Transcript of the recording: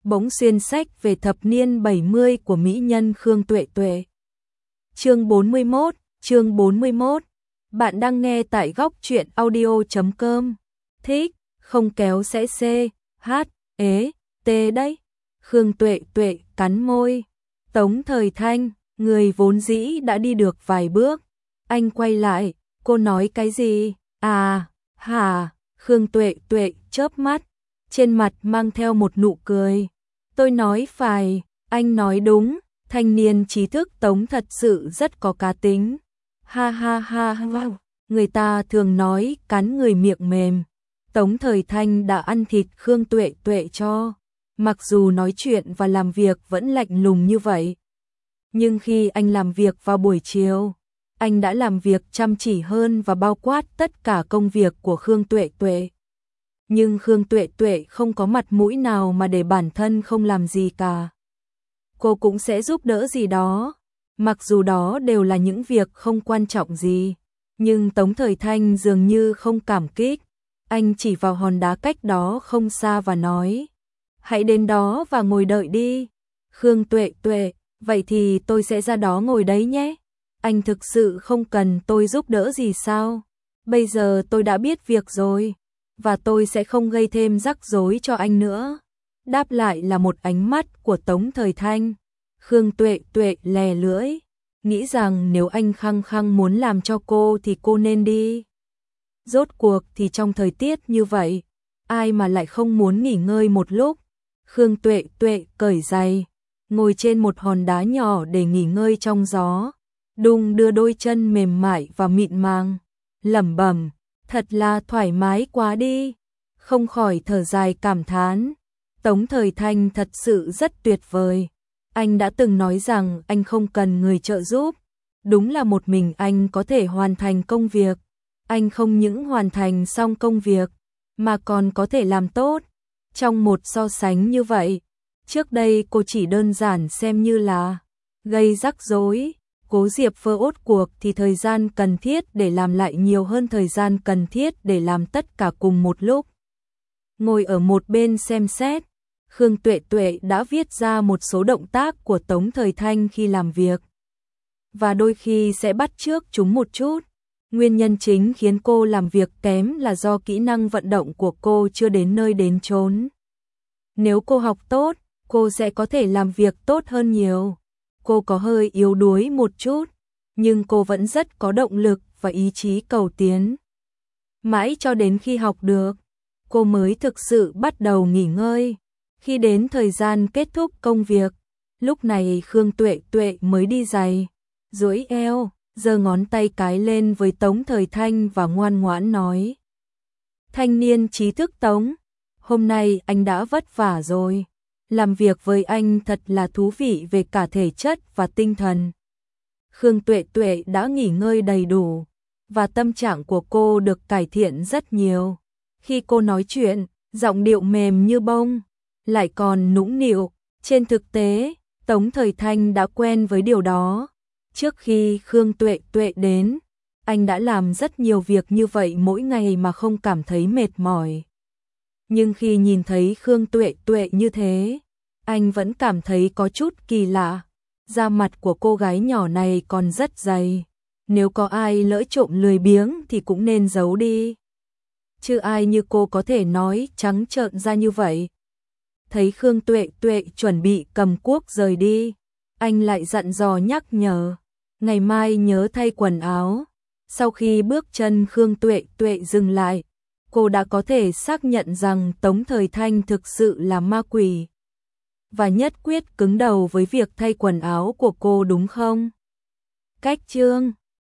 bỗng xuyên sách về thập niên 70 của mỹ nhân Khương Tuệ Tuệ. Chương 41. Bạn đang nghe tại góc truyện audio.com. Thích, không kéo sẽ C, H, ế, T đấy. Khương Tuệ Tuệ cắn môi. Tống Thời Thanh, người vốn dĩ đã đi được vài bước. Anh quay lại, cô nói cái gì? À, hả? Khương Tuệ Tuệ chớp mắt, trên mặt mang theo một nụ cười. Tôi nói phải, anh nói đúng, thanh niên trí thức Tống thật sự rất có cá tính. Ha ha ha ha, người ta thường nói cắn người miệng mềm. Tống Thời Thanh đã ăn thịt Khương Tuệ Tuệ cho, mặc dù nói chuyện và làm việc vẫn lạnh lùng như vậy. Nhưng khi anh làm việc vào buổi chiều, anh đã làm việc chăm chỉ hơn và bao quát tất cả công việc của Khương Tuệ Tuệ. Nhưng Khương Tuệ Tuệ không có mặt mũi nào mà để bản thân không làm gì cả. Cô cũng sẽ giúp đỡ gì đó, mặc dù đó đều là những việc không quan trọng gì. Nhưng Tống Thời Thanh dường như không cảm kích. Anh chỉ vào hòn đá cách đó không xa và nói: hãy đến đó và ngồi đợi đi. Khương Tuệ Tuệ, vậy thì tôi sẽ ra đó ngồi đấy nhé. Anh thực sự không cần tôi giúp đỡ gì sao? Bây giờ tôi đã biết việc rồi, và tôi sẽ không gây thêm rắc rối cho anh nữa. Đáp lại là một ánh mắt của Tống Thời Thanh. Khương Tuệ Tuệ lè lưỡi, nghĩ rằng nếu anh khăng khăng muốn làm cho cô thì cô nên đi. Rốt cuộc thì trong thời tiết như vậy, ai mà lại không muốn nghỉ ngơi một lúc. Khương Tuệ Tuệ cởi giày, ngồi trên một hòn đá nhỏ để nghỉ ngơi trong gió, đung đưa đôi chân mềm mại và mịn màng, lẩm bẩm, thật là thoải mái quá đi. Không khỏi thở dài cảm thán, Tống Thời Thanh thật sự rất tuyệt vời. Anh đã từng nói rằng anh không cần người trợ giúp, đúng là một mình anh có thể hoàn thành công việc. Anh không những hoàn thành xong công việc, mà còn có thể làm tốt. Trong một so sánh như vậy, trước đây cô chỉ đơn giản xem như là gây rắc rối. Cố Diệp Phơ ốt cuộc thì thời gian cần thiết để làm lại nhiều hơn thời gian cần thiết để làm tất cả cùng một lúc. Ngồi ở một bên xem xét, Khương Tuệ Tuệ đã viết ra một số động tác của Tống Thời Thanh khi làm việc, và đôi khi sẽ bắt chước chúng một chút. Nguyên nhân chính khiến cô làm việc kém là do kỹ năng vận động của cô chưa đến nơi đến chốn. Nếu cô học tốt, cô sẽ có thể làm việc tốt hơn nhiều. Cô có hơi yếu đuối một chút, nhưng cô vẫn rất có động lực và ý chí cầu tiến. Mãi cho đến khi học được, cô mới thực sự bắt đầu nghỉ ngơi. Khi đến thời gian kết thúc công việc, lúc này Khương Tuệ Tuệ mới đi giày, duỗi eo, giơ ngón tay cái lên với Tống Thời Thanh và ngoan ngoãn nói: thanh niên trí thức Tống, hôm nay anh đã vất vả rồi. Làm việc với anh thật là thú vị về cả thể chất và tinh thần. Khương Tuệ Tuệ đã nghỉ ngơi đầy đủ, và tâm trạng của cô được cải thiện rất nhiều. Khi cô nói chuyện, giọng điệu mềm như bông, lại còn nũng nịu. Trên thực tế, Tống Thời Thanh đã quen với điều đó. Trước khi Khương Tuệ Tuệ đến, anh đã làm rất nhiều việc như vậy mỗi ngày mà không cảm thấy mệt mỏi. Nhưng khi nhìn thấy Khương Tuệ Tuệ như thế, anh vẫn cảm thấy có chút kỳ lạ. Da mặt của cô gái nhỏ này còn rất dày. Nếu có ai lỡ trộm lười biếng thì cũng nên giấu đi. Chứ ai như cô có thể nói trắng trợn ra như vậy. Thấy Khương Tuệ Tuệ chuẩn bị cầm cuốc rời đi, anh lại dặn dò nhắc nhở: ngày mai nhớ thay quần áo. Sau khi bước chân Khương Tuệ Tuệ dừng lại, cô đã có thể xác nhận rằng Tống Thời Thanh thực sự là ma quỷ, và nhất quyết cứng đầu với việc thay quần áo của cô, đúng không? Cách chương